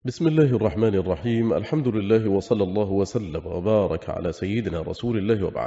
بسم الله الرحمن الرحيم. الحمد لله وصلى الله وسلم وبارك على سيدنا رسول الله وبعد.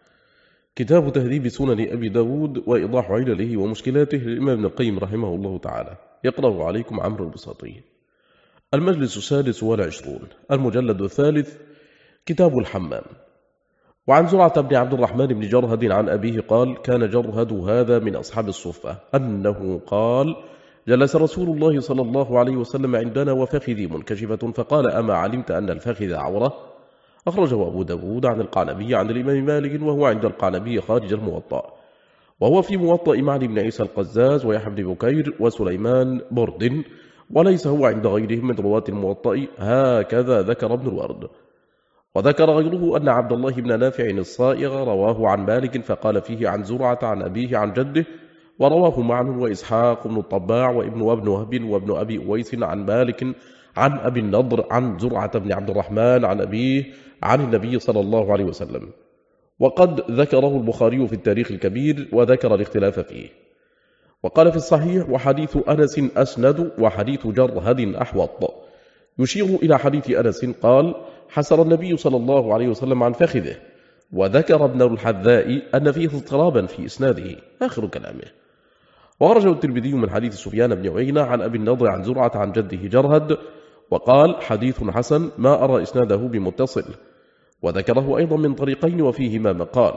كتاب تهذيب سنن أبي داود وإيضاح علله ومشكلاته للإمام ابن القيم رحمه الله تعالى. يقرأ عليكم عمرو البساطي. المجلس 26 المجلد 3 كتاب الحمام. وعن زرعة بن عبد الرحمن بن جرهد عن أبيه قال: كان جرهد هذا من أصحاب الصفة أنه قال: جلس رسول الله صلى الله عليه وسلم عندنا وفخذي منكشفة فقال: أما علمت أن الفخذ عورة؟ أخرجه أبو داود عن القعنبي عن الإمام مالك، وهو عند القعنبي خارج الموطأ، وهو في موطأ معن بن عيسى القزاز ويحيى بن بكير وسليمان برد، وليس هو عند غيرهم من رواة الموطأ. هكذا ذكر ابن الورد. وذكر غيره أن عبد الله بن نافع الصائغ رواه عن مالك فقال فيه عن زرعة عن أبيه عن جده، ورواه معن وإسحاق بن الطباع وابن وهب وابن أبي أويس عن مالك عن أبي النضر عن زرعة بن عبد الرحمن عن أبيه عن النبي صلى الله عليه وسلم. وقد ذكره البخاري في التاريخ الكبير وذكر الاختلاف فيه. وقال في الصحيح: وحديث أنس أسند وحديث جرهد أحوط، يشير إلى حديث أنس قال: حسر النبي صلى الله عليه وسلم عن فخذه. وذكر ابن الحذاء أن فيه اضطرابا في إسناده آخر كلامه. وخرجه الترمذي من حديث سفيان بن عيينة عن أبي النضر عن زرعة عن جده جرهد، وقال: حديث حسن ما أرى إسناده بمتصل. وذكره أيضا من طريقين وفيهما مقال.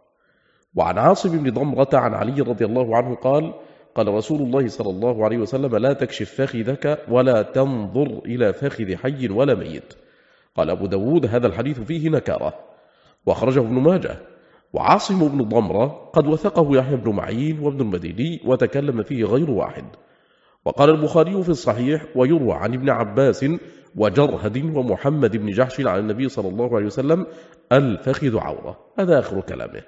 وعن عاصم بن ضمرة عن علي رضي الله عنه قال: قال رسول الله صلى الله عليه وسلم: لا تكشف فخذك ولا تنظر إلى فخذ حي ولا ميت. قال أبو داود: هذا الحديث فيه نكارة. وأخرجه ابن ماجه. وعاصم بن ضمرة قد وثقه يحيى بن معين وابن المديني وتكلم فيه غير واحد. وقال البخاري في الصحيح: ويروى عن ابن عباس وجرهد ومحمد بن جحش عن النبي صلى الله عليه وسلم: الفخذ عورة. هذا آخر كلامه.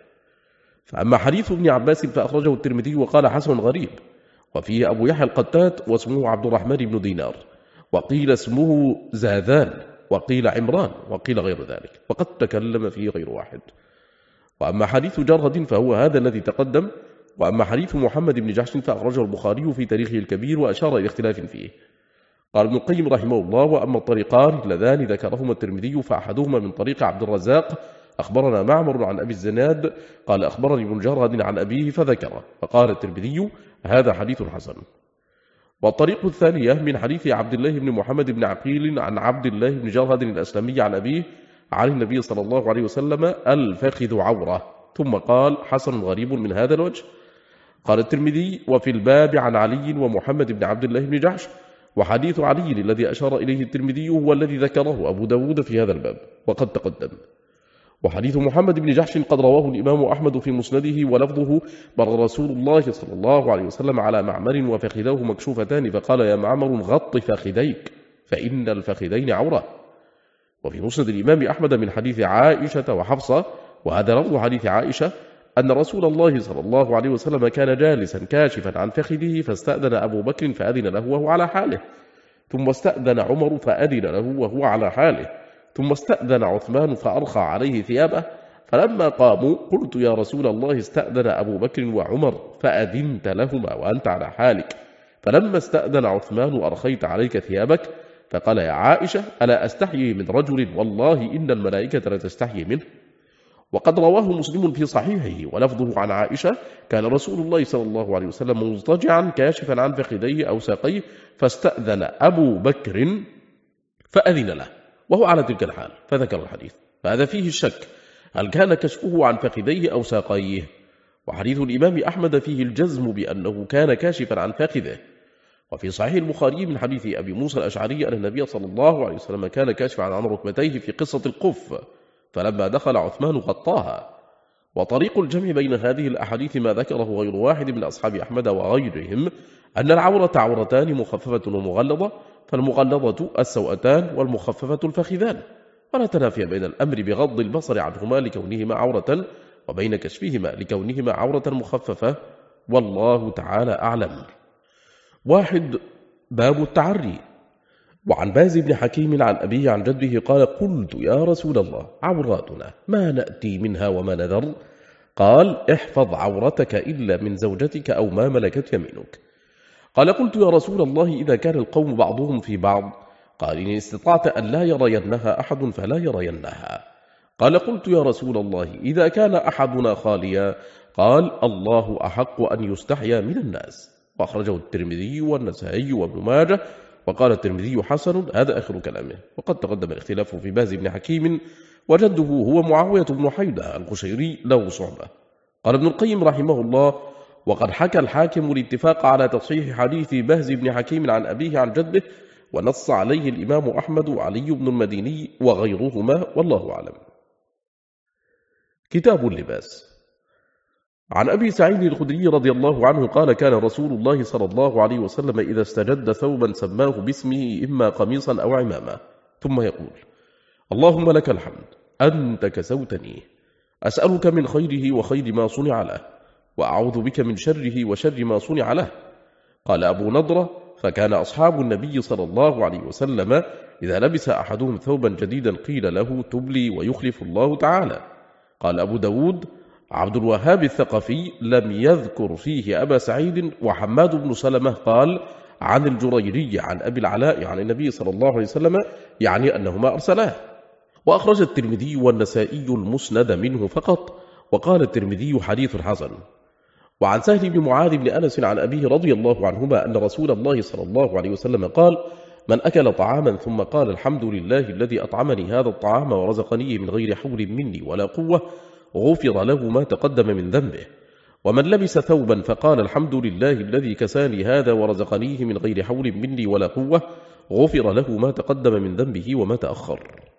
فأما حديث ابن عباس فأخرجه الترمذي وقال: حسن غريب. وفيه أبو يحيى القتات واسمه عبد الرحمن بن دينار، وقيل اسمه زاذان، وقيل عمران، وقيل غير ذلك، وقد تكلم فيه غير واحد. وأما حديث جرهد فهو هذا الذي تقدم. وأما حديث محمد بن جحش فأخرجه البخاري في تاريخه الكبير وأشار إلى اختلاف فيه. قال ابن القيم رحمه الله: وأما الطريقان اللذان ذكرهما الترمذي فأحدهما من طريق عبد الرزاق أخبرنا معمر عن أبي الزناد قال: أخبرني ابن جرهد عن أبيه فذكره، فقال الترمذي: هذا حديث حسن. والطريق الثانية من حديث عبد الله بن محمد بن عقيل عن عبد الله بن جرهد الأسلمي عن أبيه عن النبي صلى الله عليه وسلم: الفخذ عورة. ثم قال: حسن غريب من هذا الوجه. قال الترمذي: وفي الباب عن علي ومحمد بن عبد الله بن جحش. وحديث علي الذي أشار إليه الترمذي هو الذي ذكره أبو داود في هذا الباب وقد تقدم. وحديث محمد بن جحش قد رواه الإمام أحمد في مسنده ولفظه: مر رسول الله صلى الله عليه وسلم على معمر وفخذاه مكشوفتان فقال: يا معمر غط فخذيك فإن الفخذين عورة. وفي مسند الإمام أحمد من حديث عائشة وحفصة، وهذا لفظ حديث عائشة، أن رسول الله صلى الله عليه وسلم كان جالسا كاشفا عن فخذه فاستأذن أبو بكر فأذن له وهو على حاله، ثم استأذن عمر فأذن له وهو على حاله، ثم استأذن عثمان فأرخى عليه ثيابه. فلما قاموا قلت: يا رسول الله، استأذن أبو بكر وعمر فأذنت لهما وأنت على حالك، فلما استأذن عثمان أرخيت عليك ثيابك. فقال: يا عائشة، ألا أستحيي من رجل والله إن الملائكة لتستحيي منه. وقد رواه مسلم في صحيحه ولفظه عن عائشة: كان رسول الله صلى الله عليه وسلم مضطجعا كاشفا عن فخذيه أو ساقيه فاستأذن أبو بكر فأذن له وهو على تلك الحال، فذكر الحديث. فهذا فيه الشك، هل كان كشفه عن فخذيه أو ساقيه؟ وحديث الإمام أحمد فيه الجزم بأنه كان كاشفا عن فخذه. وفي صحيح البخاري من حديث أبي موسى الأشعري أن النبي صلى الله عليه وسلم كان كاشفا عن ركبتيه في قصة القف، فلما دخل عثمان غطاها. وطريق الجمع بين هذه الأحاديث ما ذكره غير واحد من أصحاب أحمد وغيرهم، أن العورة عورتان مخففة ومغلظة، فالمغلظة السوأتان والمخففة الفخذان، ولا تنافي بين الأمر بغض البصر عنهما لكونهما عورة وبين كشفهما لكونهما عورة مخففة، والله تعالى أعلم. 1. باب التعري. وعن باز بن حكيم عن أبيه عن جده قال: قلت: يا رسول الله، عوراتنا ما نأتي منها وما نذر؟ قال: احفظ عورتك إلا من زوجتك أو ما ملكت يمينك. قال: قلت: يا رسول الله، إذا كان القوم بعضهم في بعض؟ قال إن استطعت أن لا يرينها أحد فلا يرينها. قال قلت يا رسول الله إذا كان أحدنا خاليا؟ قال الله أحق أن يستحيا من الناس. وأخرجه الترمذي والنسائي وابن ماجه. وقال الترمذي حسن. هذا آخر كلامه. وقد تقدم الاختلاف في بهز بن حكيم وجده هو معاوية بن حيدة القشيري له صحبة. قال ابن القيم رحمه الله وقد حكى الحاكم الاتفاق على تصحيح حديث بهز بن حكيم عن أبيه عن جده، ونص عليه الإمام أحمد وعلي بن المديني وغيرهما، والله أعلم. كتاب اللباس. عن أبي سعيد الخدري رضي الله عنه قال كان رسول الله صلى الله عليه وسلم إذا استجد ثوبا سماه باسمه إما قميصا أو عمامة، ثم يقول اللهم لك الحمد أنت كسوتني، أسألك من خيره وخير ما صنع له، وأعوذ بك من شره وشر ما صنع له. قال أبو نضرة فكان أصحاب النبي صلى الله عليه وسلم إذا لبس أحدهم ثوبا جديدا قيل له تبلي ويخلف الله تعالى. قال أبو داود عبد الوهاب الثقفي لم يذكر فيه أبا سعيد. وحماد بن سلمة قال عن الجريري عن أبي العلاء عن النبي صلى الله عليه وسلم يعني أنهما أرسلاه. وأخرج الترمذي والنسائي المسند منه فقط. وقال الترمذي حديث حسن. وعن سهل بن معاذ بن أنس عن أبيه رضي الله عنهما أن رسول الله صلى الله عليه وسلم قال من أكل طعاما ثم قال الحمد لله الذي أطعمني هذا الطعام ورزقنيه من غير حول مني ولا قوة غفر له ما تقدم من ذنبه. ومن لبس ثوبا فقال الحمد لله الذي كساني هذا ورزقنيه من غير حول مني ولا قوة غفر له ما تقدم من ذنبه وما تأخر.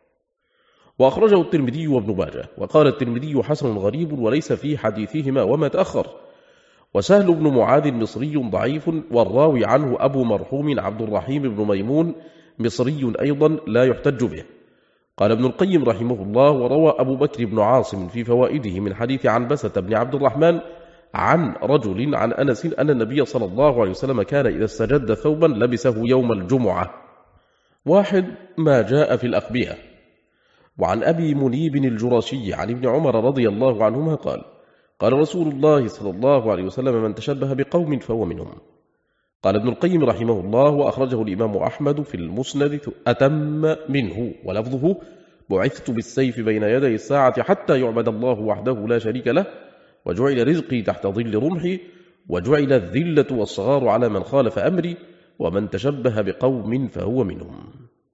وأخرجه الترمذي وابن ماجه. وقال الترمذي حسن غريب وليس في حديثهما وما تأخر. وسهل بن معاذ مصري ضعيف، والراوي عنه أبو مرحوم عبد الرحيم بن ميمون مصري أيضا لا يحتج به. قال ابن القيم رحمه الله وروى أبو بكر بن عاصم في فوائده من حديث عنبسة بن عبد الرحمن عن رجل عن أنس أن النبي صلى الله عليه وسلم كان إذا استجد ثوبا لبسه يوم الجمعة. 1. ما جاء في الأقبية. وعن أبي منيب الجرشي عن ابن عمر رضي الله عنهما قال قال رسول الله صلى الله عليه وسلم من تشبه بقوم فهو منهم. قال ابن القيم رحمه الله وأخرجه الإمام أحمد في المسند أتم منه ولفظه بعثت بالسيف بين يدي الساعة حتى يعبد الله وحده لا شريك له وجعل رزقي تحت ظل رمحي وجعل الذلة والصغار على من خالف أمري ومن تشبه بقوم فهو منهم.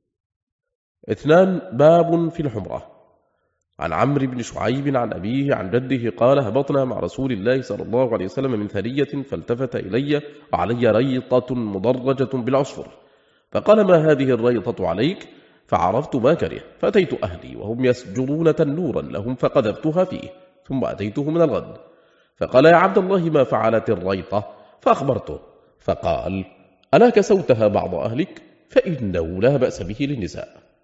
2. باب في الحمرة. عن عمرو بن شعيب عن أبيه عن جده قال هبطنا مع رسول الله صلى الله عليه وسلم من ثرية فالتفت إلي وعلي ريطة مدرجة بالعصفر فقال ما هذه الريطة عليك؟ فعرفت ما كره فأتيت أهلي وهم يسجرون تنورا لهم فقذفتها فيه ثم أتيته من الغد فقال يا عبد الله ما فعلت الريطة؟ فأخبرته فقال ألا كسوتها بعض أهلك؟ فإنه لا بأس به للنساء.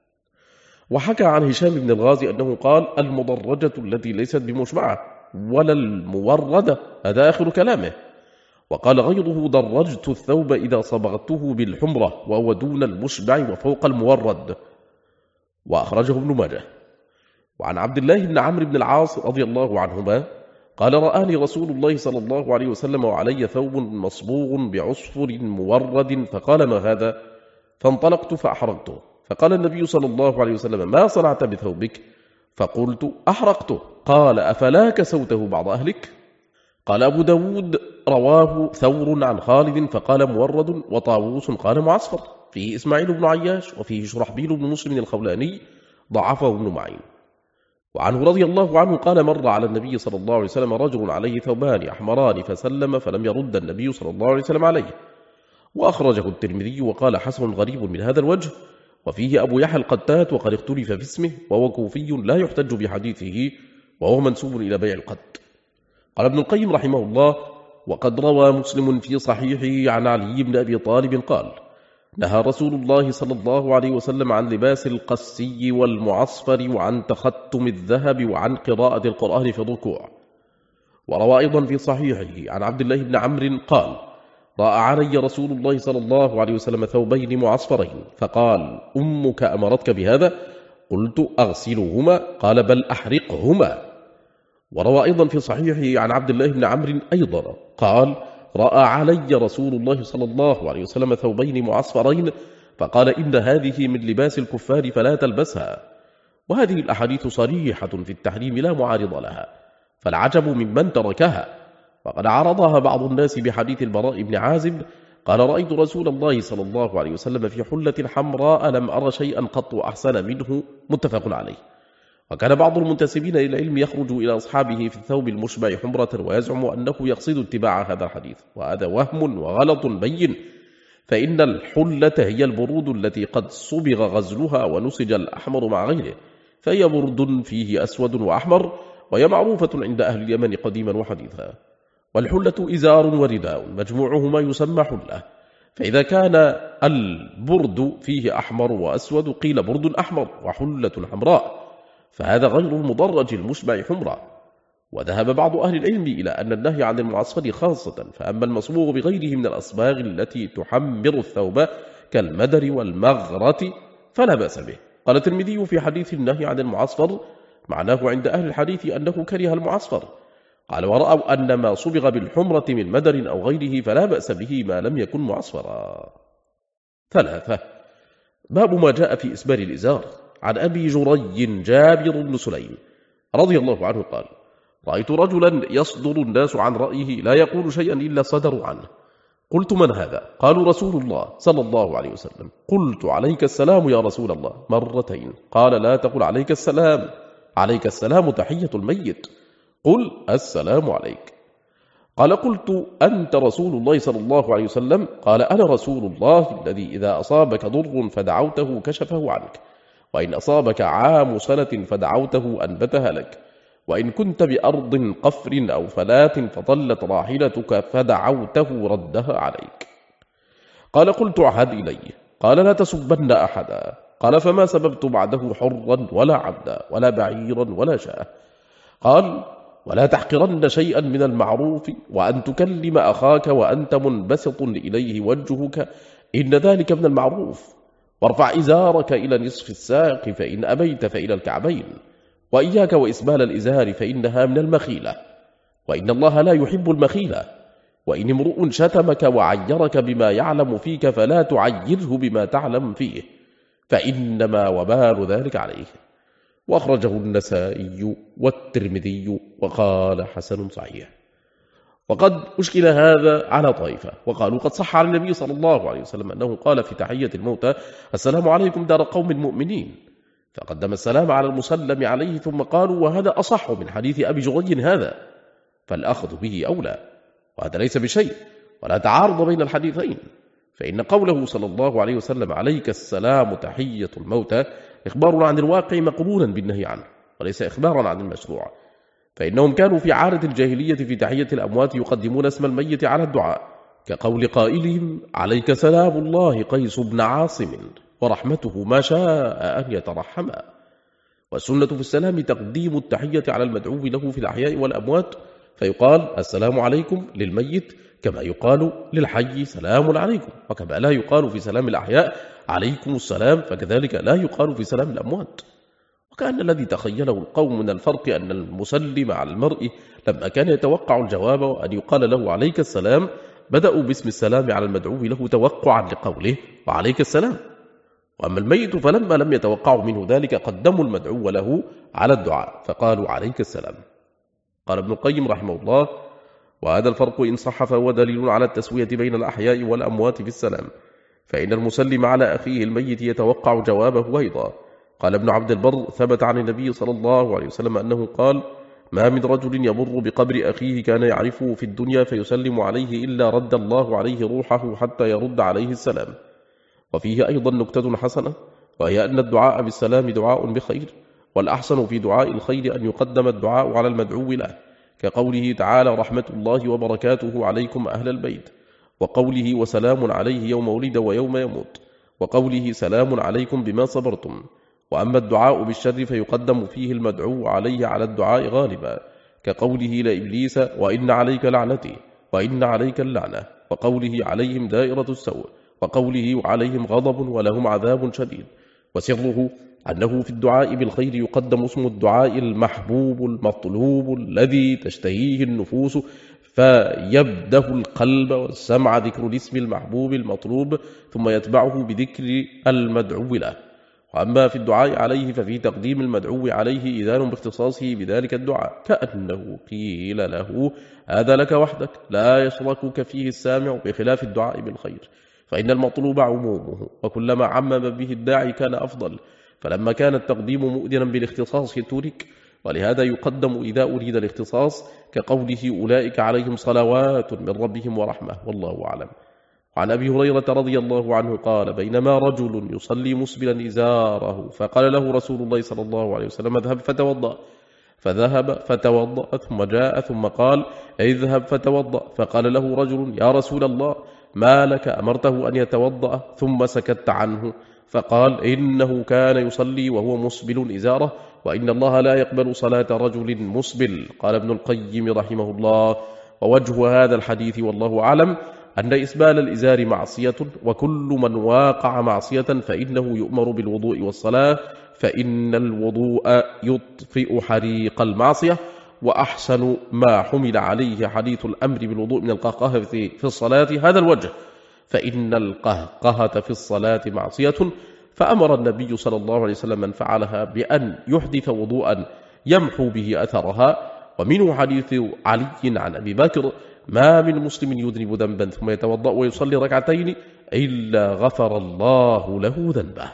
وحكى عن هشام بن الغازي أنه قال المدرجة التي ليست بمشبعة ولا الموردة، هذا آخر كلامه. وقال غيره درجت الثوب إذا صبغته بالحمرة وهو دون المشبع وفوق المورد. وأخرجه ابن ماجه. وعن عبد الله بن عمرو بن العاص رضي الله عنهما قال رآني رسول الله صلى الله عليه وسلم وعلي ثوب مصبوغ بعصفر مورد فقال ما هذا؟ فانطلقت فأحرقته فقال النبي صلى الله عليه وسلم ما صنعت بثوبك؟ فقلت أحرقته. قال أفلا كسوته بعض أهلك؟ قال أبو داود رواه ثور عن خالد فقال مورد وطاووس قال معصفر فيه إسماعيل بن عياش وفيه شرحبيل بن مسلم الخولاني ضعفه ابن معين. وعنه رضي الله عنه قال مر على النبي صلى الله عليه وسلم رجل عليه ثوبان أحمران فسلم فلم يرد النبي صلى الله عليه وسلم عليه. وأخرجه الترمذي وقال حسن غريب من هذا الوجه وفيه أبو يحيى القتات وقد اختلف في اسمه وهو كوفي لا يحتج بحديثه وهو منسوب إلى بيع القط. قال ابن القيم رحمه الله وقد روى مسلم في صحيحه عن علي بن أبي طالب قال نهى رسول الله صلى الله عليه وسلم عن لباس القسي والمعصفر وعن تختم الذهب وعن قراءة القرآن في الركوع. وروى أيضا في صحيحه عن عبد الله بن عمرو قال رأى علي رسول الله صلى الله عليه وسلم ثوبين معصفرين فقال أمك أمرتك بهذا؟ قلت أغسلهما قال بل أحرقهما. وروى أيضا في صحيحه عن عبد الله بن عمرو أيضا قال رأى علي رسول الله صلى الله عليه وسلم ثوبين معصفرين فقال إن هذه من لباس الكفار فلا تلبسها. وهذه الأحاديث صريحة في التحريم لا معارض لها، فالعجب ممن تركها. وقد عرضها بعض الناس بحديث البراء بن عازب قال رأيت رسول الله صلى الله عليه وسلم في حلة حمراء لم أر شيئا قط أحسن منه، متفق عليه. وكان بعض المنتسبين إلى العلم يخرج إلى أصحابه في الثوب المشبع حمرة ويزعم أنه يقصد اتباع هذا الحديث، وهذا وهم وغلط بين، فإن الحلة هي البرود التي قد صبغ غزلها ونسج الأحمر مع غيره، فهي برد فيه أسود وأحمر، وهي معروفة عند أهل اليمن قديما وحديثا. والحلة إزار ورداء مجموعهما يسمى حلة، فإذا كان البرد فيه أحمر وأسود قيل برد أحمر وحلة حمراء، فهذا غير المضرج المشبع حمرا. وذهب بعض أهل العلم إلى أن النهي عن المعصفر خاصة، فأما المصبوغ بغيره من الأصباغ التي تحمر الثوب كالمدر والمغرة فلا بأس به. قال الترمذي في حديث النهي عن المعصفر معناه عند أهل الحديث أنه كره المعصفر. قال ورأوا أن ما صبغ بالحمرة من مدر أو غيره فلا بأس به ما لم يكن معصفرا. 3. باب ما جاء في إسبال الإزار. عن أبي جري جابر بن سليم رضي الله عنه قال رأيت رجلا يصدر الناس عن رأيه لا يقول شيئا إلا صدروا عنه. قلت من هذا؟ قالوا رسول الله صلى الله عليه وسلم. قلت عليك السلام يا رسول الله مرتين. قال لا تقل عليك السلام، عليك السلام تحية الميت، قل السلام عليك. قال قلت أنت رسول الله صلى الله عليه وسلم؟ قال أنا رسول الله الذي إذا أصابك ضر فدعوته كشفه عنك، وإن أصابك عام سنة فدعوته أنبتها لك، وإن كنت بأرض قفر أو فلات فضلت راحلتك فدعوته ردها عليك. قال قلت عهد إلي. قال لا تسبن أحدا. قال فما سببت بعده حرا ولا عبدا ولا بعيرا ولا شاة. قال ولا تحقرن شيئا من المعروف، وأن تكلم أخاك وأنت منبسط إليه وجهك إن ذلك من المعروف، وارفع إزارك إلى نصف الساق فإن أبيت فإلى الكعبين، وإياك وإسبال الإزار فإنها من المخيلة، وإن الله لا يحب المخيلة. وإن امرؤ شتمك وعيرك بما يعلم فيك فلا تعيره بما تعلم فيه، فإنما وبال ذلك عليه. وأخرجه النسائي والترمذي وقال حسن صحيح. وقد أشكل هذا على طائفة وقالوا قد صح عن النبي صلى الله عليه وسلم أنه قال في تحية الموتى السلام عليكم دار قوم مؤمنين، فقدم السلام على المسلم عليه، ثم قالوا وهذا أصح من حديث أبي جري هذا، فالأخذ به أولى، وهذا ليس بشيء ولا تعارض بين الحديثين، فإن قوله صلى الله عليه وسلم عليك السلام تحية الموتى إخبار عن الواقع مقرونا بالنهي عنه، وليس إخبارا عن المشروع، فإنهم كانوا في عادة الجاهلية في تحية الأموات يقدمون اسم الميت على الدعاء، كقول قائلهم عليك سلام الله قيس بن عاصم ورحمته ما شاء أن يترحما. والسنة في السلام تقديم التحية على المدعو له في الأحياء والأموات، فيقال السلام عليكم للميت كما يقال للحي سلام عليكم، وكما لا يقال في سلام الأحياء عليكم السلام فكذلك لا يقال في سلام الأموات. وكأن الذي تخيله القوم من الفرق أن المسلم على المرء لما كان يتوقع الجواب وأن يقال له عليك السلام بدأوا باسم السلام على المدعو له توقعا لقوله وعليك السلام، وأما الميت فلما لم يتوقعوا منه ذلك قدموا المدعو له على الدعاء فقالوا عليك السلام. قال ابن القيم رحمه الله وهذا الفرق إن صح فهو دليل على التسوية بين الأحياء والأموات في السلام، فإن المسلم على أخيه الميت يتوقع جوابه أيضا. قال ابن عبد البر ثبت عن النبي صلى الله عليه وسلم أنه قال ما من رجل يمر بقبر أخيه كان يعرفه في الدنيا فيسلم عليه إلا رد الله عليه روحه حتى يرد عليه السلام. وفيه أيضا نكتة حسنة، وهي أن الدعاء بالسلام دعاء بخير، والأحسن في دعاء الخير أن يقدم الدعاء على المدعو له، كقوله تعالى رحمة الله وبركاته عليكم أهل البيت، وقوله وسلام عليه يوم ولد ويوم يموت، وقوله سلام عليكم بما صبرتم. وأما الدعاء بالشر فيقدم فيه المدعو عليه على الدعاء غالبا، كقوله لإبليس وإن عليك لعنتي وإن عليك اللعنة، وقوله عليهم دائرة السوء، وقوله عليهم غضب ولهم عذاب شديد. وسره أنه في الدعاء بالخير يقدم اسم الدعاء المحبوب المطلوب الذي تشتهيه النفوس، فيبدأ القلب والسمع ذكر الاسم المحبوب المطلوب ثم يتبعه بذكر المدعو له. وأما في الدعاء عليه ففي تقديم المدعو عليه إذان باختصاصه بذلك الدعاء، كأنه قيل له هذا لك وحدك لا يشركك فيه السامع، بخلاف الدعاء بالخير فإن المطلوب عمومه، وكلما عمم به الداعي كان أفضل، فلما كان التقديم مؤذنا بالاختصاص ترك، ولهذا يقدم إذا أريد الاختصاص، كقوله أولئك عليهم صلوات من ربهم ورحمة، والله أعلم. عن أبي هريرة رضي الله عنه قال بينما رجل يصلي مسبلا إزاره فقال له رسول الله صلى الله عليه وسلم اذهب فتوضأ، فذهب فتوضأ ثم جاء ثم قال اذهب فتوضأ، فقال له رجل يا رسول الله ما لك أمرته أن يتوضأ ثم سكت عنه؟ فقال إنه كان يصلي وهو مسبل إزاره، وإن الله لا يقبل صلاة رجل مسبل. قال ابن القيم رحمه الله ووجه هذا الحديث والله أعلم أن إسبال الإزار معصية، وكل من واقع معصية فإنه يؤمر بالوضوء والصلاة، فإن الوضوء يطفئ حريق المعصية. وأحسن ما حمل عليه حديث الأمر بالوضوء من القهقهة في الصلاة هذا الوجه، فإن القهقهة في الصلاة معصية، فأمر النبي صلى الله عليه وسلم من فعلها بأن يحدث وضوءا يمحو به أثرها. ومنه حديث علي عن أبي بكر ما من مسلم يذنب ذنبا ثم يتوضأ ويصلي ركعتين إلا غفر الله له ذنبه.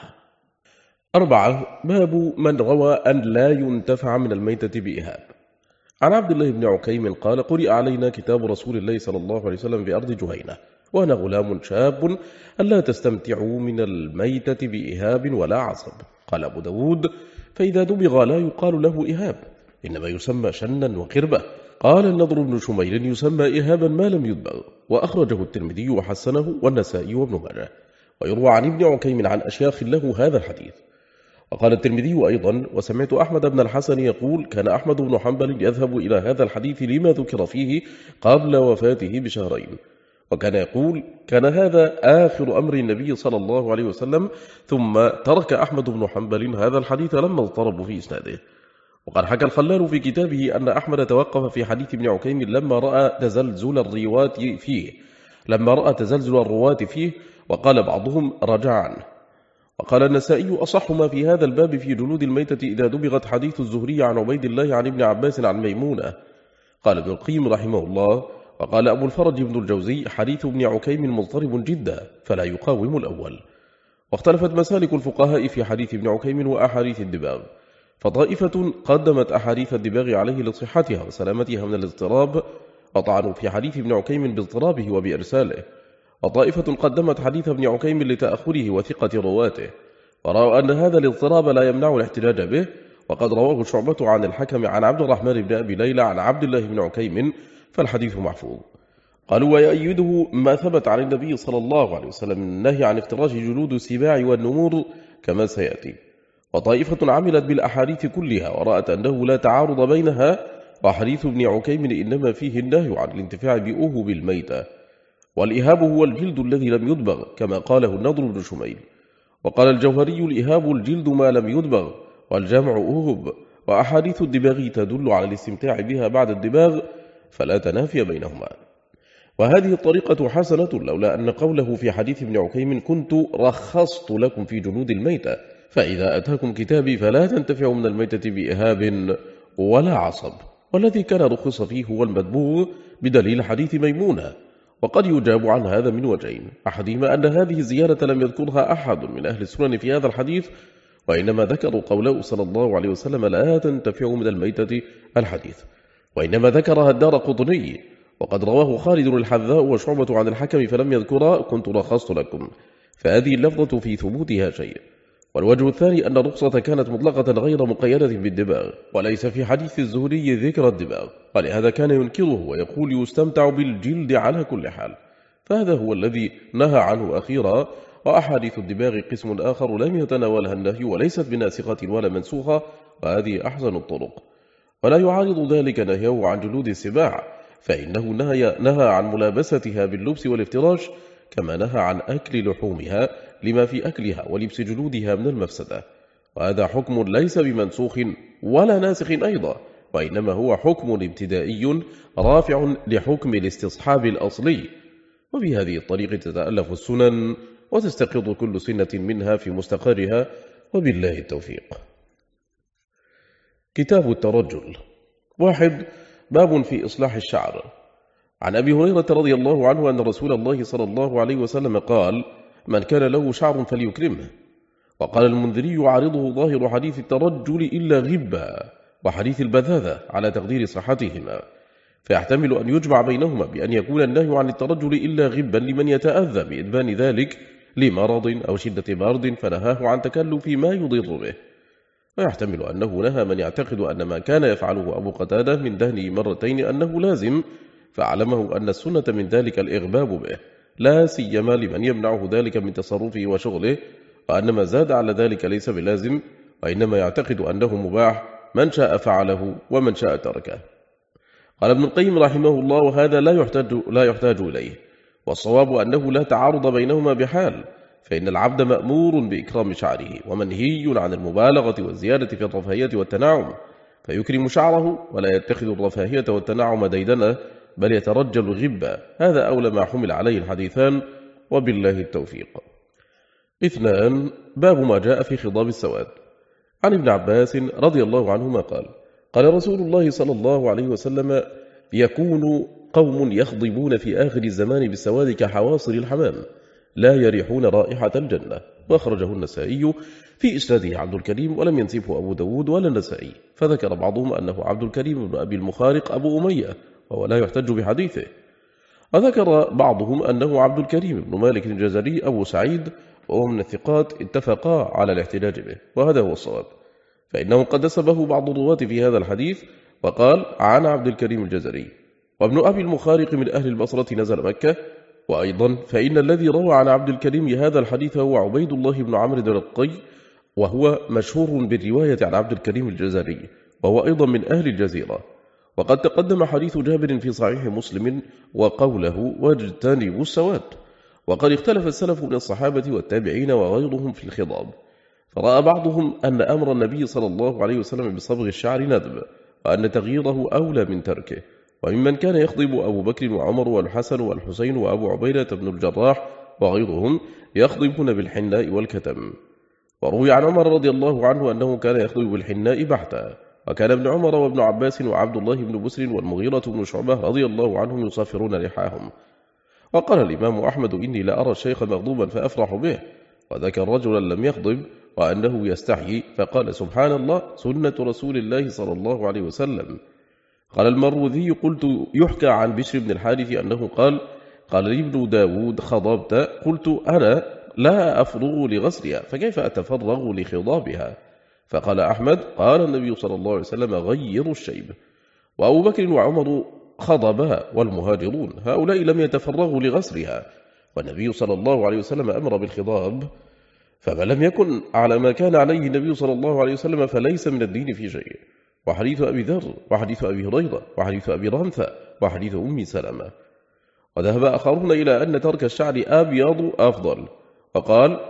4. باب من روى أن لا ينتفع من الميتة بإهاب. عن عبد الله بن عكيم قال قرئ علينا كتاب رسول الله صلى الله عليه وسلم بأرض جهينة وأنا غلام شاب ألا تستمتعوا من الميتة بإهاب ولا عصب. قال أبو داود فإذا دبغ لا يقال له إهاب، إنما يسمى شنا وقربة. قال النضر بن شميل يسمى إهابا ما لم يدبغ، وأخرجه الترمذي وحسنه والنسائي وابن ماجه. ويروى عن ابن عكيم عن أشياخ له هذا الحديث. وقال الترمذي أيضا وسمعت أحمد بن الحسن يقول كان أحمد بن حنبل يذهب إلى هذا الحديث لما ذكر فيه قبل وفاته بشهرين، وكان يقول كان هذا آخر أمر النبي صلى الله عليه وسلم، ثم ترك أحمد بن حنبل هذا الحديث لما اضطربوا في إسناده. وقد حكى الخلال في كتابه أن أحمد توقف في حديث ابن عكيم لما رأى تزلزل الرواة فيه، وقال بعضهم رجع عنه. وقال النسائي أصح ما في هذا الباب في جلود الميتة إذا دبغت حديث الزهري عن عبيد الله عن ابن عباس عن ميمونة. قال ابن القيم رحمه الله وقال أبو الفرج بن الجوزي حديث ابن عكيم مضطرب جدا فلا يقاوم الأول. واختلفت مسالك الفقهاء في حديث ابن عكيم وأحاديث الدباغ، فطائفة قدمت أحاديث الدباغ عليه لصحتها وسلامتها من الاضطراب، وطعنوا في حديث ابن عكيم باضطرابه وبإرساله، وطائفة قدمت حديث ابن عكيم لتأخره وثقة رواته، ورأوا أن هذا الاضطراب لا يمنع الاحتجاج به. وقد رواه شعبة عن الحكم عن عبد الرحمن بن أبي ليلى عن عبد الله بن عكيم، فالحديث محفوظ. قالوا ويؤيده ما ثبت عن النبي صلى الله عليه وسلم النهي عن افتراش جلود السباع والنمور كما سيأتي. وطائفة عملت بالأحاديث كلها ورأت أنه لا تعارض بينها، وحديث ابن عكيم إنما فيه النهي عن الانتفاع بأوهب الميتة، والإهاب هو الجلد الذي لم يدبغ كما قاله النضر بن شميل. وقال الجوهري الإهاب الجلد ما لم يدبغ، والجمع أوهب، وأحاديث الدباغ تدل على الاستمتاع بها بعد الدباغ، فلا تنافي بينهما. وهذه الطريقة حسنة لولا أن قوله في حديث ابن عكيم كنت رخصت لكم في جلود الميتة، فإذا أتاكم كتابي فلا تنتفعوا من الميتة بإهاب ولا عصب، والذي كان رخص فيه هو المدبوغ بدليل حديث ميمونة. وقد يجاب عن هذا من وجهين، أحدهما أن هذه الزيادة لم يذكرها أحد من أهل السنن في هذا الحديث، وإنما ذكروا قوله صلى الله عليه وسلم لا تنتفعوا من الميتة الحديث، وإنما ذكرها الدارقطني. وقد رواه خالد الحذاء وشعبة عن الحكم فلم يذكرها كنت رخصت لكم، فهذه اللفظة في ثبوتها شيء. والوجه الثاني أن الرخصة كانت مطلقة غير مقيدة بالدباغ، وليس في حديث الزهري ذكر الدباغ، ولهذا كان ينكره ويقول يستمتع بالجلد على كل حال، فهذا هو الذي نهى عنه أخيرا. وأحاديث الدباغ قسم آخر لم يتناولها النهي وليست بناسخة ولا منسوخة، وهذه أحسن الطرق. ولا يعارض ذلك نهيه عن جلود السباع، فإنه نهى عن ملابستها باللبس والافتراش، كما نهى عن أكل لحومها لما في أكلها ولبس جلودها من المفسدة، وهذا حكم ليس بمنسوخ ولا ناسخ أيضا، وإنما هو حكم ابتدائي رافع لحكم الاستصحاب الأصلي. وبهذه الطريقة تتألف السنن وتستقر كل سنة منها في مستقرها، وبالله التوفيق. كتاب الترجل. 1. باب في إصلاح الشعر. عن أبي هريرة رضي الله عنه أن رسول الله صلى الله عليه وسلم قال: من كان له شعر فليكرمه. وقال المنذري: عارضه ظاهر حديث الترجل إلا غبا، وحديث البذاذة على تقدير صحتهما، فيحتمل أن يجمع بينهما بأن يكون النهي عن الترجل إلا غبا لمن يتأذى بإدمان ذلك لمرض أو شدة برد فنهاه عن تكلف ما يضر به، ويحتمل أنه نهى من يعتقد أن ما كان يفعله أبو قتادة من دهنه مرتين أنه لازم، فعلمه أن السنة من ذلك الإغباب به، لا سيما لمن يمنعه ذلك من تصرفه وشغله، وأن ما زاد على ذلك ليس بلازم، وإنما يعتقد أنه مباح، من شاء فعله ومن شاء تركه. قال ابن القيم رحمه الله: وهذا لا يحتاج إليه، والصواب أنه لا تعارض بينهما بحال، فإن العبد مأمور بإكرام شعره، ومنهي عن المبالغة والزيادة في الرفاهية والتنعم، فيكرم شعره ولا يتخذ الرفاهية والتنعم ديدنه، بل يترجل غبا. هذا أولى ما حمل عليه الحديثان، وبالله التوفيق. 2. باب ما جاء في خضاب السواد. عن ابن عباس رضي الله عنهما قال: قال رسول الله صلى الله عليه وسلم: يكون قوم يخضبون في آخر الزمان بالسواد كحواصل الحمام، لا يريحون رائحة الجنة. وأخرجه النسائي في إسناده عبد الكريم، ولم ينسبه أبو داود ولا النسائي، فذكر بعضهم أنه عبد الكريم بن أبي المخارق أبو أمية، وهو لا يحتج بحديثه، وذكر بعضهم أنه عبد الكريم بن مالك الجزري أبو سعيد، وهو من الثقات اتفقا على الاحتجاج به، وهذا هو الصواب، فإنه قد نسبه بعض الرواة في هذا الحديث وقال: عن عبد الكريم الجزري. وابن أبي المخارق من أهل البصرة نزل مكة. وأيضا فإن الذي روى عن عبد الكريم هذا الحديث هو عبيد الله بن عمرو الرقي، وهو مشهور بالرواية عن عبد الكريم الجزري، وهو أيضا من أهل الجزيرة. وقد تقدم حديث جابر في صحيح مسلم وقوله: واجتنبوا السواد. وقد اختلف السلف من الصحابة والتابعين وغيرهم في الخضاب، فرأى بعضهم أن أمر النبي صلى الله عليه وسلم بصبغ الشعر ندب، وأن تغييره أولى من تركه. وممن كان يخضب أبو بكر وعمر والحسن والحسين وأبو عبيدة بن الجراح وغيرهم يخضبون بالحناء والكتم. وروي عن عمر رضي الله عنه أنه كان يخضب بالحناء بحتا. وكان ابن عمر وابن عباس وعبد الله بن بسر والمغيرة بن شعبة رضي الله عنهم يصافرون لحاهم. وقال الإمام أحمد: إني لأرى الشيخ مغضوبا فأفرح به. وذكر رجلا لم يخضب وأنه يستحيي، فقال: سبحان الله، سنة رسول الله صلى الله عليه وسلم. قال المروذي: قلت: يحكى عن بشر بن الحارث أنه قال: قال لي ابن داود: خضبت؟ قلت: أنا لا أفرغ لغسلها، فكيف أتفرغ لخضابها؟ فقال أحمد: قال النبي صلى الله عليه وسلم: غيروا الشيب. وأبو بكر وعمر خضبا والمهاجرون، هؤلاء لم يتفرغوا لغسلها، والنبي صلى الله عليه وسلم أمر بالخضاب، فما لم يكن على ما كان عليه النبي صلى الله عليه وسلم فليس من الدين في شيء. وحديث أبي ذر، وحديث أبي هريرة، وحديث أبي رمثة، وحديث أم سلمة. وذهب آخرون إلى أن ترك الشعر أبيض أفضل، وقالوا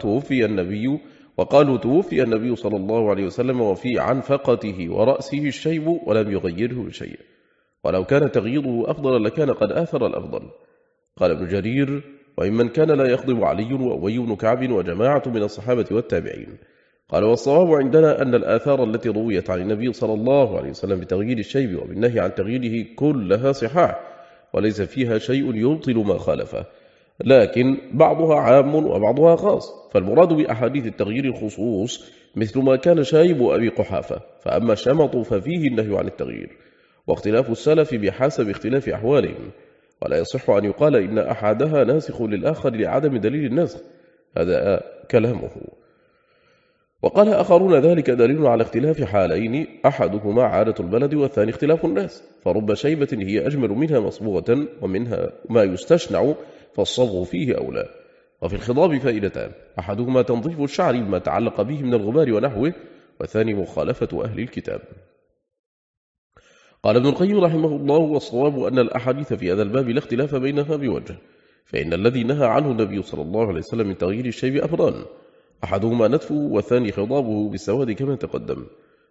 توفي النبي صلى الله عليه وسلم وفي عنفقته ورأسه الشيب ولم يغيره بشيء، ولو كان تغييره أفضل لكان قد آثر الأفضل. قال ابن جرير: وممن كان لا يخضب علي وأبي بن كعب وجماعة من الصحابة والتابعين. قال: والصواب عندنا أن الآثار التي رويت عن النبي صلى الله عليه وسلم بتغيير الشيب وبالنهي عن تغييره كلها صحاح، وليس فيها شيء يبطل ما خالفه، لكن بعضها عام وبعضها خاص. فالمراد بأحاديث التغيير الخصوص مثل ما كان شايب أبي قحافة، فأما الشمط ففيه النهي عن التغيير، واختلاف السلف بحسب اختلاف أحوالهم، ولا يصح أن يقال إن أحدها ناسخ للآخر لعدم دليل النسخ، هذا كلامه. وقال آخرون: ذلك دليل على اختلاف حالين، أحدهما عادة البلد والثاني اختلاف الناس، فرب شيبة هي أجمل منها مصبوغة، ومنها ما يستشنع فالصبغ فيه أولى. وفي الخضاب فائدتان: أحدهما تنظيف الشعر بما تعلق به من الغبار ونحوه، والثاني مخالفة أهل الكتاب. قال ابن القيم رحمه الله: والصواب أن الأحاديث في هذا الباب لا اختلاف بينها بوجه، فإن الذي نهى عنه النبي صلى الله عليه وسلم من تغيير الشيب أمران: أحدهما نتفه، والثاني خضابه بالسواد كما تقدم.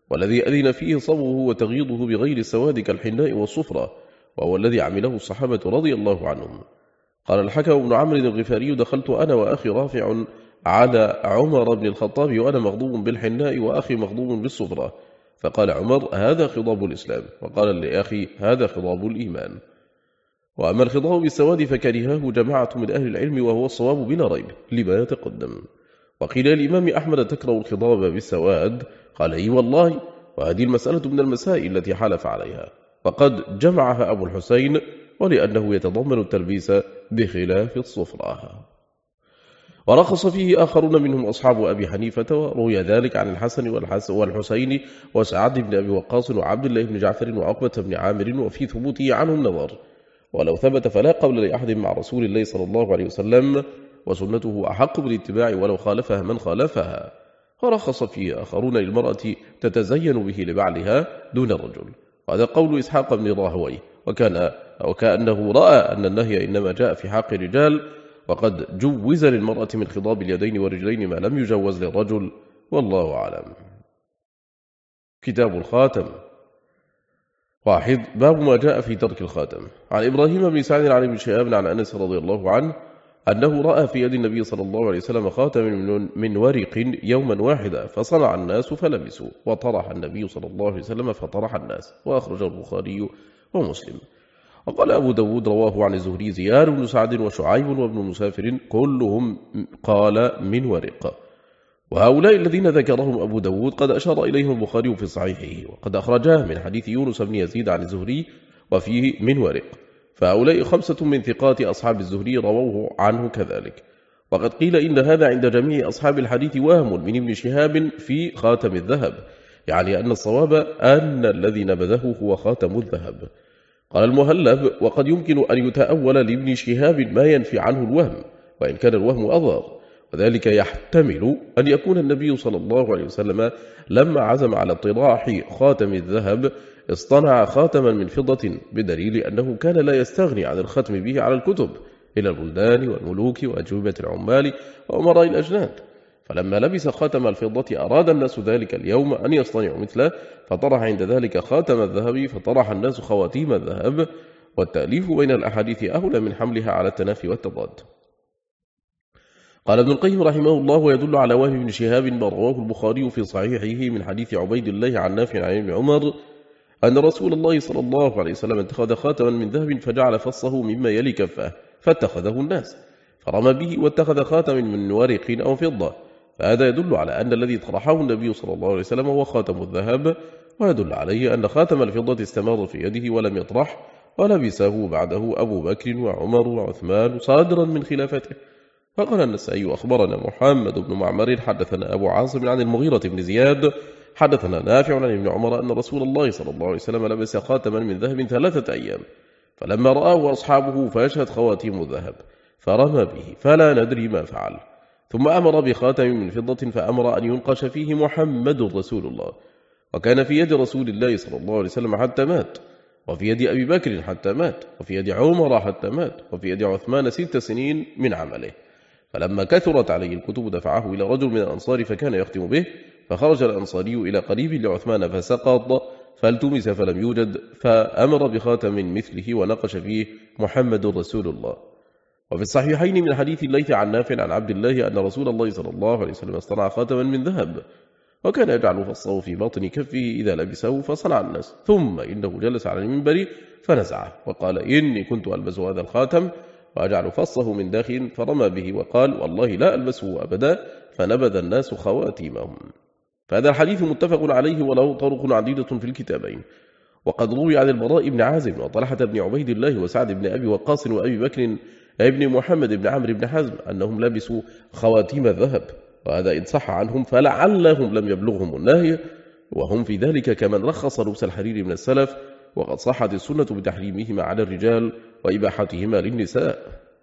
والذي أذن فيه صبغه وتغييضه بغير السواد كالحناء والصفرة، وهو الذي عمله الصحابة رضي الله عنهم. قال الحكم بن عمرو الغفاري: دخلت أنا وأخي رافع على عمر بن الخطاب وأنا مغضوب بالحناء وأخي مغضوب بالصفرة، فقال عمر: هذا خضاب الإسلام، وقال لأخي: هذا خضاب الإيمان. وأما الخضاب بالسواد فكرهاه جماعة من أهل العلم، وهو الصواب بلا ريب لما يتقدم. وقيل الإمام أحمد: تكره الخضاب بالسواد؟ قال: أي والله، وهذه المسألة من المسائل التي حلف عليها، وقد جمعها أبو الحسين، ولأنه يتضمن التلبيس بخلاف الصفرة. ورخص فيه آخرون منهم أصحاب أبي حنيفة، وروي ذلك عن الحسن والحسين وسعد بن أبي وقاص وعبد الله بن جعفر وعقبة بن عامر، وفي ثبوته عنهم نظر، ولو ثبت فلا قول لأحد مع رسول الله صلى الله عليه وسلم، وسنته أحق بالاتباع ولو خالفها من خالفها. ورخص فيه آخرون للمرأة تتزين به لبعلها دون الرجل، وهذا قول إسحاق بن راهويه، وكأنه رأى أن النهي إنما جاء في حق الرجال، وقد جوز للمرأة من خضاب اليدين والرجلين ما لم يجوز للرجل، والله أعلم. كتاب الخاتم. 1. باب ما جاء في ترك الخاتم. عن إبراهيم بن سعد عن ابن شهاب عن أنس رضي الله عنه أنه رأى في يد النبي صلى الله عليه وسلم خاتم من ورق يوما واحدا، فصنع الناس فلبسوا، وطرح النبي صلى الله عليه وسلم فطرح الناس، وأخرجه البخاري ومسلم. وقال أبو داود: رواه عن الزهري زياد بن سعد وشعيب وابن مسافر كلهم قال من ورق. وهؤلاء الذين ذكرهم أبو داود قد أشار إليهم البخاري في صحيحه، وقد أخرجاه من حديث يونس بن يزيد عن الزهري وفيه من ورق، فهؤلاء 5 من ثقات أصحاب الزهري رووه عنه كذلك. وقد قيل إن هذا عند جميع أصحاب الحديث وهم من ابن شهاب في خاتم الذهب، يعني أن الصواب أن الذي نبذه هو خاتم الذهب. قال المهلب: وقد يمكن أن يتأول لابن شهاب ما ينفي عنه الوهم، وإن كان الوهم أظهر، وذلك يحتمل أن يكون النبي صلى الله عليه وسلم لما عزم على اطراح خاتم الذهب اصطنع خاتما من فضة، بدليل أنه كان لا يستغني عن الختم به على الكتب إلى البلدان والملوك وأجوبة العمال وأمراء الأجناد، فلما لبس خاتم الفضة أراد الناس ذلك اليوم أن يصطنعوا مثله، فطرح عند ذلك خاتم الذهب، فطرح الناس خواتيم الذهب، والتأليف بين الأحاديث أولى من حملها على التنافي والتضاد. قال ابن القيم رحمه الله: ويدل على وهم ابن شهاب ما رواه البخاري في صحيحه من حديث عبيد الله عن نافع عن ابن عمر أن رسول الله صلى الله عليه وسلم اتخذ خاتما من ذهب فجعل فصه مما يلي كفه، فاتخذه الناس، فرمى به واتخذ خاتما من ورق أو فضة، فهذا يدل على أن الذي طرحه النبي صلى الله عليه وسلم هو خاتم الذهب، ويدل عليه أن خاتم الفضة استمر في يده ولم يطرح، ولبسه بعده أبو بكر وعمر وعثمان صادرا من خلافته. فقال النسائي: أخبرنا محمد بن معمر حدثنا أبو عاصم عن المغيرة بن زياد حدثنا نافع عن ابن عمر أن رسول الله صلى الله عليه وسلم لبس خاتما من ذهب 3 أيام، فلما رآه أصحابه فيشهد خواتيم الذهب، فرمى به، فلا ندري ما فعل، ثم أمر بخاتم من فضة فأمر أن ينقش فيه محمد رسول الله، وكان في يد رسول الله صلى الله عليه وسلم حتى مات، وفي يد أبي بكر حتى مات، وفي يد عمر حتى مات، وفي يد عثمان 6 سنين من عمله. فلما كثرت عليه الكتب دفعه إلى رجل من الأنصار فكان يختم به، فخرج الأنصاري إلى قريب لعثمان فسقط، فالتمس فلم يوجد، فأمر بخاتم مثله ونقش فيه محمد رسول الله. وفي الصحيحين من حديث الليث عن نافع عن عبد الله أن رسول الله صلى الله عليه وسلم اصطنع خاتما من ذهب، وكان يجعل فصه في باطن كفه إذا لبسه فصنع الناس، ثم إنه جلس على المنبر فنزعه وقال: إني كنت ألبس هذا الخاتم وأجعل فصه من داخل، فرمى به وقال: والله لا ألبسه أبدا، فنبذ الناس خواتيمهم. فهذا الحديث متفق عليه وله طرق عديدة في الكتابين. وقد روي عن البراء بن عازب وطلحة بن عبيد الله وسعد بن أبي وقاص وأبي بكر ابن محمد بن عمرو بن حزم أنهم لبسوا خواتيم الذهب، وهذا إن صح عنهم فلعلهم لم يبلغهم النهي، وهم في ذلك كمن رخص لبس الحرير من السلف، وقد صحت السنة بتحريمهما على الرجال وإباحتهما للنساء.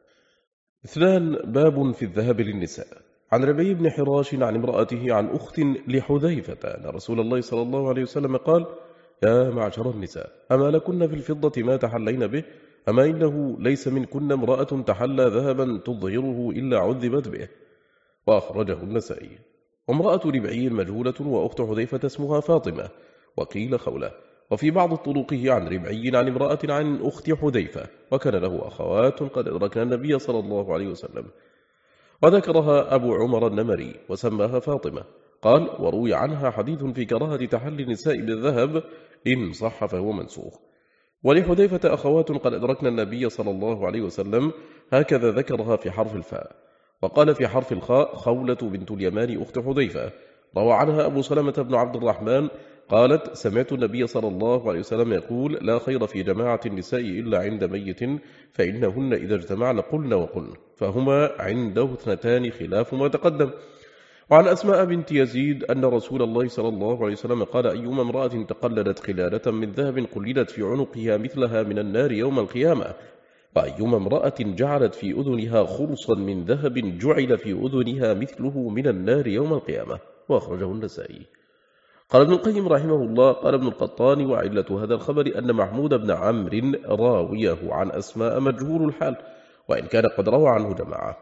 2. باب في الذهب للنساء. عن ربيع بن حراش عن امرأته عن أخت لحذيفة أن رسول الله صلى الله عليه وسلم قال: يا معشر النساء، أما لكن في الفضة ما تحلين به؟ أما إنه ليس منكن امرأة تحلى ذهبا تظهره إلا عذبت به. وأخرجه النسائي. وامرأة ربعي مجهولة وأخت حذيفة اسمها فاطمة، وقيل خولة. وفي بعض طرقه عن ربعي عن امرأة عن أخت حذيفة، وكان له أخوات قد أدركنا النبي صلى الله عليه وسلم. وذكرها أبو عمر النمري وسماها فاطمة. قال: وروي عنها حديث في كراهة تحلي النساء بالذهب، إن صح فهو منسوخ. ولحذيفة أخوات قد أدركنا النبي صلى الله عليه وسلم، هكذا ذكرها في حرف الفاء. وقال في حرف الخاء: خولة بنت اليمان أخت حذيفة. روى عنها أبو سلمة بن عبد الرحمن قالت: سمعت النبي صلى الله عليه وسلم يقول: لا خير في جماعة النساء إلا عند ميت، فإنهن إذا اجتمعن قلن وقلن، فهما عنده اثنتان خلاف ما تقدم. وعن أسماء بنت يزيد أن رسول الله صلى الله عليه وسلم قال: أيما امرأة تقلدت قلادة من ذهب قلدت في عنقها مثلها من النار يوم القيامة، وأيما امرأة جعلت في أذنها خرصا من ذهب جعل في أذنها مثله من النار يوم القيامة. وأخرجه النسائي. قال ابن القيم رحمه الله: قال ابن القطان: وعلة هذا الخبر أن محمود بن عمرو راويه عن أسماء مجهول الحال، وإن كان قد روى عنه جماعة.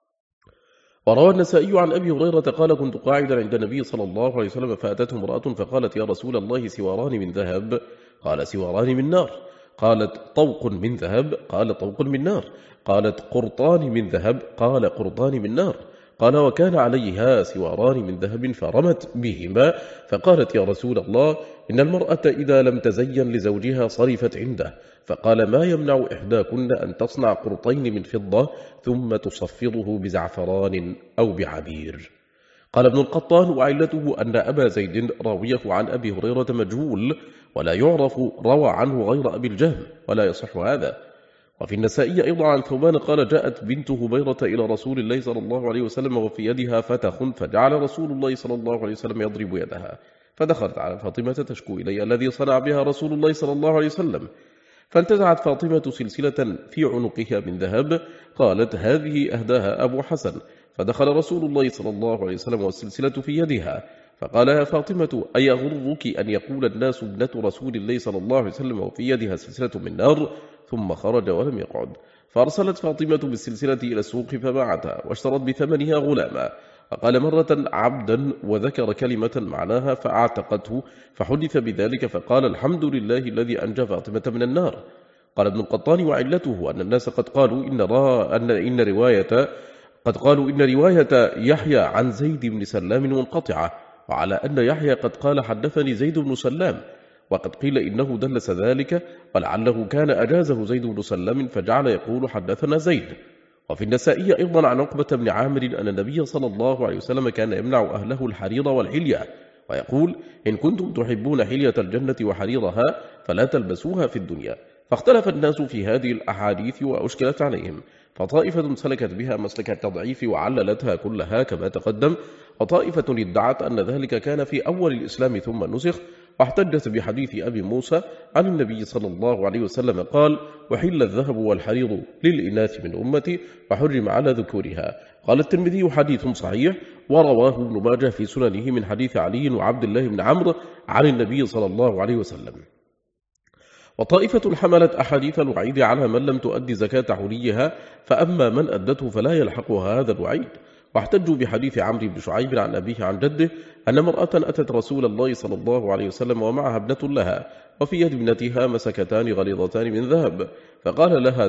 وروى النسائي عن أبي هريرة قال: كنت قاعدا عند النبي صلى الله عليه وسلم فأتته امرأة فقالت: يا رسول الله، سواران من ذهب؟ قال: سواران من نار. قالت: طوق من ذهب؟ قال: طوق من نار. قالت: قرطان من ذهب؟ قال: قرطان من نار. قال: وكان عليها سواران من ذهب فرمت بهما، فقالت: يا رسول الله، إن المرأة إذا لم تزين لزوجها صرفت عنده. فقال: ما يمنع إحداكن أن تصنع قرطين من فضة ثم تصفره بزعفران أو بعبير. قال ابن القطان: وعلته أن أبا زيد راويه عن أبي هريرة مجهول، ولا يعرف روى عنه غير أبي الجهم، ولا يصح هذا. وفي النسائي أيضا عن ثوبان قال: جاءت بنت هبيرة إلى رسول الله صلى الله عليه وسلم وفي يدها فتخ، فجعل رسول الله صلى الله عليه وسلم يضرب يدها، فدخلت على فاطمة تشكو إلي الذي صنع بها رسول الله صلى الله عليه وسلم، فانتزعت فاطمة سلسلة في عنقها من ذهب، قالت: هذه أهداها أبو حسن. فدخل رسول الله صلى الله عليه وسلم والسلسلة في يدها، فقال: يا فاطمة، أيغرك أن يقول الناس ابنة رسول الله صلى الله عليه وسلم وفي يدها سلسلة من نار؟ ثم خرج ولم يقعد. فأرسلت فاطمة بالسلسلة إلى السوق فباعتها، واشترت بثمنها غلاما، فقال مرة عبدا، وذكر كلمة معناها فأعتقته، فحدث بذلك فقال: الحمد لله الذي أنجى فاطمة من النار. قال ابن القطان: وعلته أن الناس قد قالوا إن رواية يحيى عن زيد بن سلام منقطعة، وعلى أن يحيى قد قال: حدثني زيد بن سلام، وقد قيل إنه دلس ذلك، ولعله كان أجازه زيد بن سلام فجعل يقول: حدثنا زيد. وفي النسائي أيضا عن عقبة بن عامر أن النبي صلى الله عليه وسلم كان يمنع أهله الحرير والحلية، ويقول: إن كنتم تحبون حلية الجنة وحريرها فلا تلبسوها في الدنيا. فاختلف الناس في هذه الأحاديث وأشكلت عليهم، فطائفة سلكت بها مسلك التضعيف وعللتها كلها كما تقدم، وطائفة ادعت أن ذلك كان في أول الإسلام ثم نسخ، واحتجت بحديث أبي موسى عن النبي صلى الله عليه وسلم قال: وحل الذهب والحرير للإناث من أمتي وحرم على ذكورها. قال الترمذي: حديث صحيح، ورواه ابن ماجه في سننه من حديث علي وعبد الله بن عمرو عن النبي صلى الله عليه وسلم. وطائفة حملت أحاديث الوعيد على من لم تؤدي زكاة حليها، فأما من أدته فلا يلحقها هذا الوعيد. واحتجوا بحديث عمرو بن شعيب عن أبيه عن جده أن امرأة أتت رسول الله صلى الله عليه وسلم ومعها ابنة لها، وفي يد ابنتها مسكتان غليظتان من ذهب، فقال لها: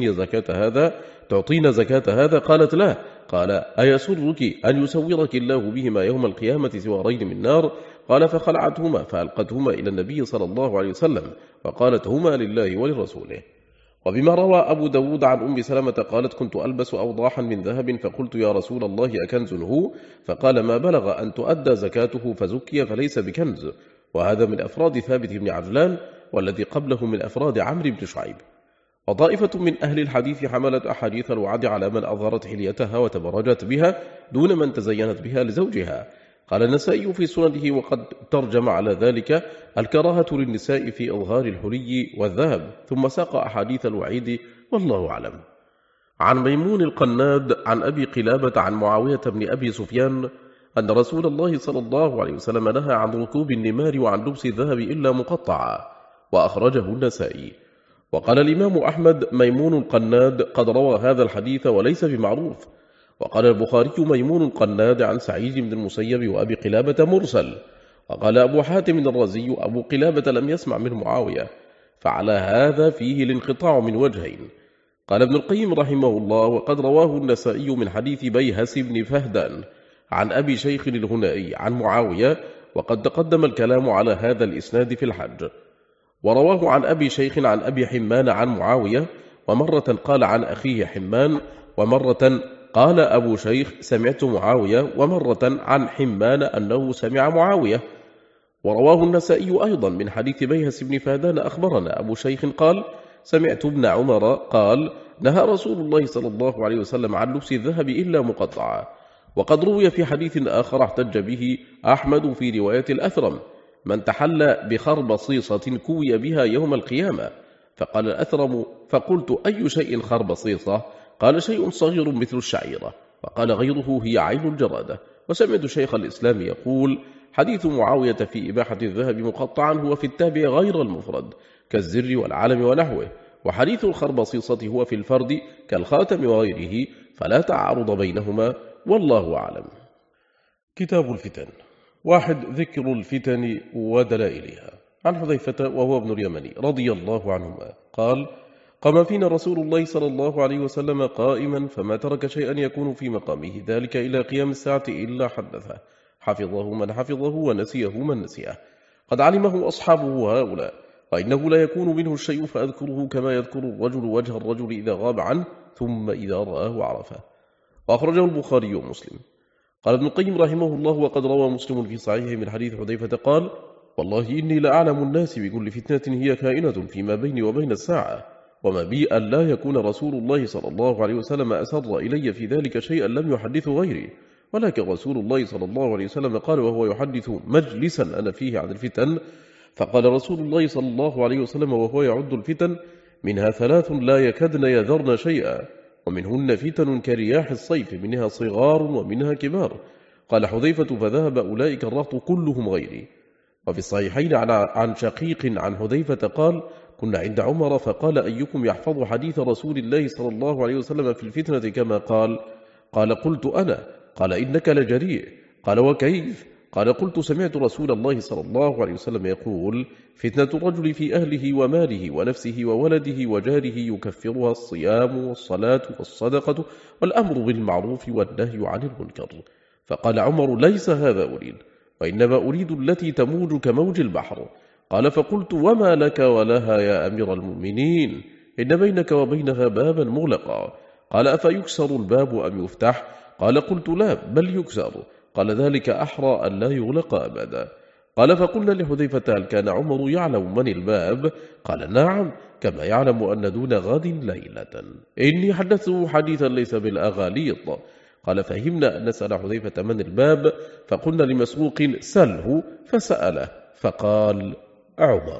تعطين زكاة هذا؟ قالت: لا. قال: أيسرك أن يسورك الله بهما يوم القيامة سوارين من نار؟ قال: فخلعتهما فألقتهما إلى النبي صلى الله عليه وسلم، وقالت: هما لله ولرسوله. وبما روى أبو داود عن أم سلمة قالت: كنت ألبس أوضاحا من ذهب، فقلت: يا رسول الله، أكنز هو؟ فقال: ما بلغ أن تؤدى زكاته فزكي فليس بكنز. وهذا من أفراد ثابت بن عجلان، والذي قبله من أفراد عمرو بن شعيب. وطائفة من أهل الحديث حملت أحاديث الوعد على من أظهرت حليتها وتبرجت بها دون من تزينت بها لزوجها. قال النسائي في سننه: وقد ترجم على ذلك الكراهة للنساء في إظهار الحلي والذهب، ثم ساق أحاديث الوعيد، والله أعلم. عن ميمون القناد عن أبي قلابة عن معاوية بن أبي سفيان أن رسول الله صلى الله عليه وسلم نهى عن ركوب النمار وعن لبس الذهب إلا مقطعا، وأخرجه النسائي. وقال الإمام أحمد: ميمون القناد قد روى هذا الحديث وليس بمعروف. وقال البخاري ميمون قناد عن سعيد بن المسيب وأبي قلابة مرسل. وقال أبو حاتم الرزي أبو قلابة لم يسمع من معاوية، فعلى هذا فيه الانقطاع من وجهين. قال ابن القيم رحمه الله: وقد رواه النسائي من حديث بيهس بن فهدان عن أبي شيخ الهنائي عن معاوية، وقد تقدم الكلام على هذا الإسناد في الحج. ورواه عن أبي شيخ عن أبي حمان عن معاوية، ومرة قال عن أخيه حمان، ومرة قال أبو شيخ سمعت معاوية، ومرة عن حمان أنه سمع معاوية. ورواه النسائي أيضا من حديث بيهس بن فهدان أخبرنا أبو شيخ قال: سمعت ابن عمر قال: نهى رسول الله صلى الله عليه وسلم عن لبس الذهب إلا مقطعا. وقد روي في حديث آخر احتج به أحمد في رواية الأثرم: من تحلى بخربصيصة كوي بها يوم القيامة. فقال الأثرم: فقلت: أي شيء خربصيصة؟ قال: شيء صغير مثل الشعيرة. وقال غيره: هي عين الجرادة. وسمعت شيخ الإسلام يقول: حديث معاوية في إباحة الذهب مقطعا هو في التابع غير المفرد كالزر والعلم ونحوه، وحديث الخربصيصة هو في الفرد كالخاتم وغيره، فلا تعارض بينهما، والله أعلم. كتاب الفتن. 1. ذكر الفتن ودلائلها. عن حذيفة وهو ابن اليمني رضي الله عنهما قال: قام فينا رسول الله صلى الله عليه وسلم قائما، فما ترك شيئا يكون في مقامه ذلك إلى قيام الساعة إلا حدثه، حفظه من حفظه ونسيه من نسيه. قد علمه أصحابه هؤلاء، وإنه لا يكون منه الشيء فأذكره كما يذكر الرجل وجه الرجل إذا غاب عنه ثم إذا رآه عرفه. وأخرجه البخاري ومسلم. قال ابن القيم رحمه الله: وقد روى مسلم في صحيحه من حديث حذيفة قال: والله إني لأعلم الناس بكل فتنة هي كائنة فيما بيني وبين الساعة، وما بي أن لا يكون رسول الله صلى الله عليه وسلم أسر إلي في ذلك شيئا لم يحدث غيري، ولكن رسول الله صلى الله عليه وسلم قال وهو يحدث مجلسا أنا فيه عن الفتن، فقال رسول الله صلى الله عليه وسلم وهو يعد الفتن: منها 3 لا يكدن يذرن شيئا، ومنهن فتن كرياح الصيف، منها صغار ومنها كبار. قال حذيفة: فذهب أولئك الرهط كلهم غيري. وفي الصحيحين عن شقيق عن حذيفة قال: كنا عند عمر فقال: أيكم يحفظ حديث رسول الله صلى الله عليه وسلم في الفتنة كما قال؟ قال: قلت أنا. قال: إنك لجريء. قال: وكيف؟ قال: قلت: سمعت رسول الله صلى الله عليه وسلم يقول: فتنة الرجل في أهله وماله ونفسه وولده وجاره يكفرها الصيام والصلاة والصدقة والأمر بالمعروف والنهي عن المنكر. فقال عمر: ليس هذا أريد، وإنما أريد التي تموج كموج البحر. قال: فقلت: وما لك ولها يا أمير المؤمنين؟ إن بينك وبينها بابا مغلقا. قال: أفيكسر الباب أم يفتح؟ قال: قلت: لا، بل يكسر. قال: ذلك أحرى أن لا يغلق أبدا. قال: فقلنا لحذيفة: هل كان عمر يعلم من الباب؟ قال: نعم، كما يعلم أن دون غد ليلة. إني حدثته حديثا ليس بالأغاليط. قال: فهمنا أن نسأل حذيفة من الباب، فقلنا لمسروق: سله، فسأله فقال: عمر.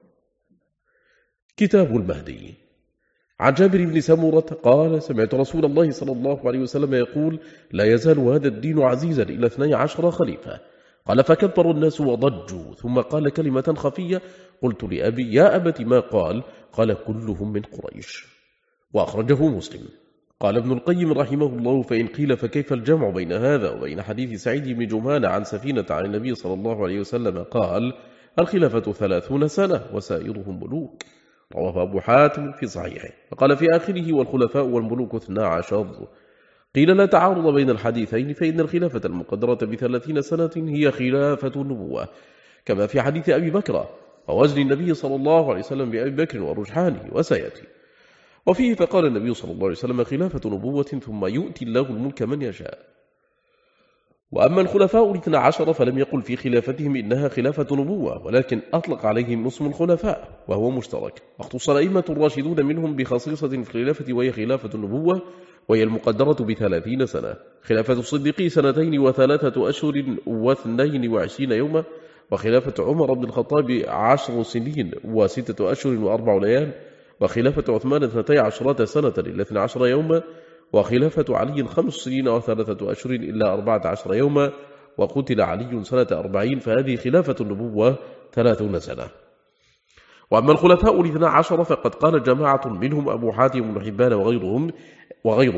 كتاب المهدي. عن جابر بن سمرة قال: سمعت رسول الله صلى الله عليه وسلم يقول: لا يزال هذا الدين عزيزا إلى 12 خليفة. قال: فكبروا الناس وضجوا، ثم قال كلمة خفية، قلت لأبي: يا أبت ما قال؟ قال: كلهم من قريش. وأخرجه مسلم. قال ابن القيم رحمه الله: فإن قيل فكيف الجمع بين هذا وبين حديث سعيد بن جمان عن سفينة عن النبي صلى الله عليه وسلم قال: الخلافة 30 سنة وسائرهم ملوك. رواه أبو حاتم في صحيحه. وقال في آخره: والخلفاء والملوك 12. قيل: لا تعارض بين الحديثين، فإن الخلافة المقدرة ب30 سنة هي خلافة النبوة، كما في حديث أبي بكر ووزن النبي صلى الله عليه وسلم بأبي بكر ورجحانه وسيأتي. وفيه فقال النبي صلى الله عليه وسلم: خلافة نبوة ثم يؤتي الله الملك من يشاء. وأما الخلفاء 12 فلم يقل في خلافتهم إنها خلافة نبوة، ولكن أطلق عليهم اسم الخلفاء وهو مشترك. واختص الأئمة الراشدون منهم بخصيصة في الخلافة وهي خلافة النبوة، وهي المقدرة ب30 سنة. خلافة الصديق 2 و3 أشهر و22 يوما، وخلافة عمر بن الخطاب 10 سنين و6 أشهر و4 ليال، وخلافة عثمان 12 سنة إلا 12 يوما، وخلافة علي 5 سنين و3 أشهر إلا 14 يوما، وقتل علي سنة 40، فهذه خلافة النبوة 30 سنة. وأما الخلفاء 12 فقد قال جماعة منهم أبو حاتم بن حبان وغيره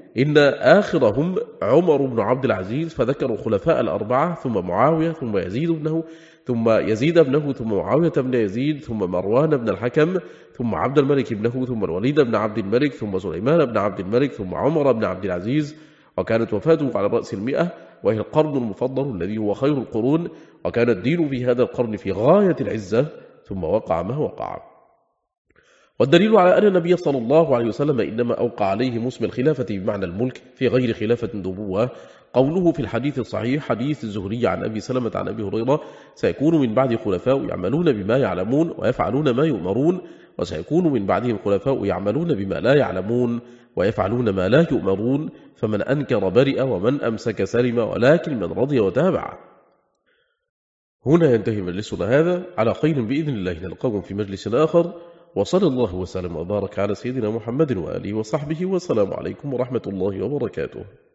إن آخرهم عمر بن عبد العزيز، فذكروا الخلفاء الأربعة ثم معاوية ثم يزيد ابنه ثم معاوية بن يزيد ثم مروان بن الحكم ثم عبد الملك ابنه ثم الوليد بن عبد الملك ثم سليمان بن عبد الملك ثم عمر بن عبد العزيز، وكانت وفاته على رأس 100، وهي القرن المفضل الذي هو خير القرون، وكان الدين في هذا القرن في غاية العزة، ثم وقع ما وقع. والدليل على أن النبي صلى الله عليه وسلم إنما أوقع عليه اسم الخلافة بمعنى الملك في غير خلافة النبوة قوله في الحديث الصحيح حديث الزهري عن أبي سلمة عن أبي هريرة: سيكون من بعد خلفاء يعملون بما يعلمون ويفعلون ما يؤمرون، وسيكون من بعدهم خلفاء يعملون بما لا يعلمون ويفعلون ما لا يؤمرون، فمن أنكر برئ ومن أمسك سلم، ولكن من رضي وتابع. هنا ينتهي مجلسنا هذا، على خير بإذن الله نلقاكم في مجلس آخر، وصلى الله وسلم وبارك على سيدنا محمد وآله وصحبه، والسلام عليكم ورحمة الله وبركاته.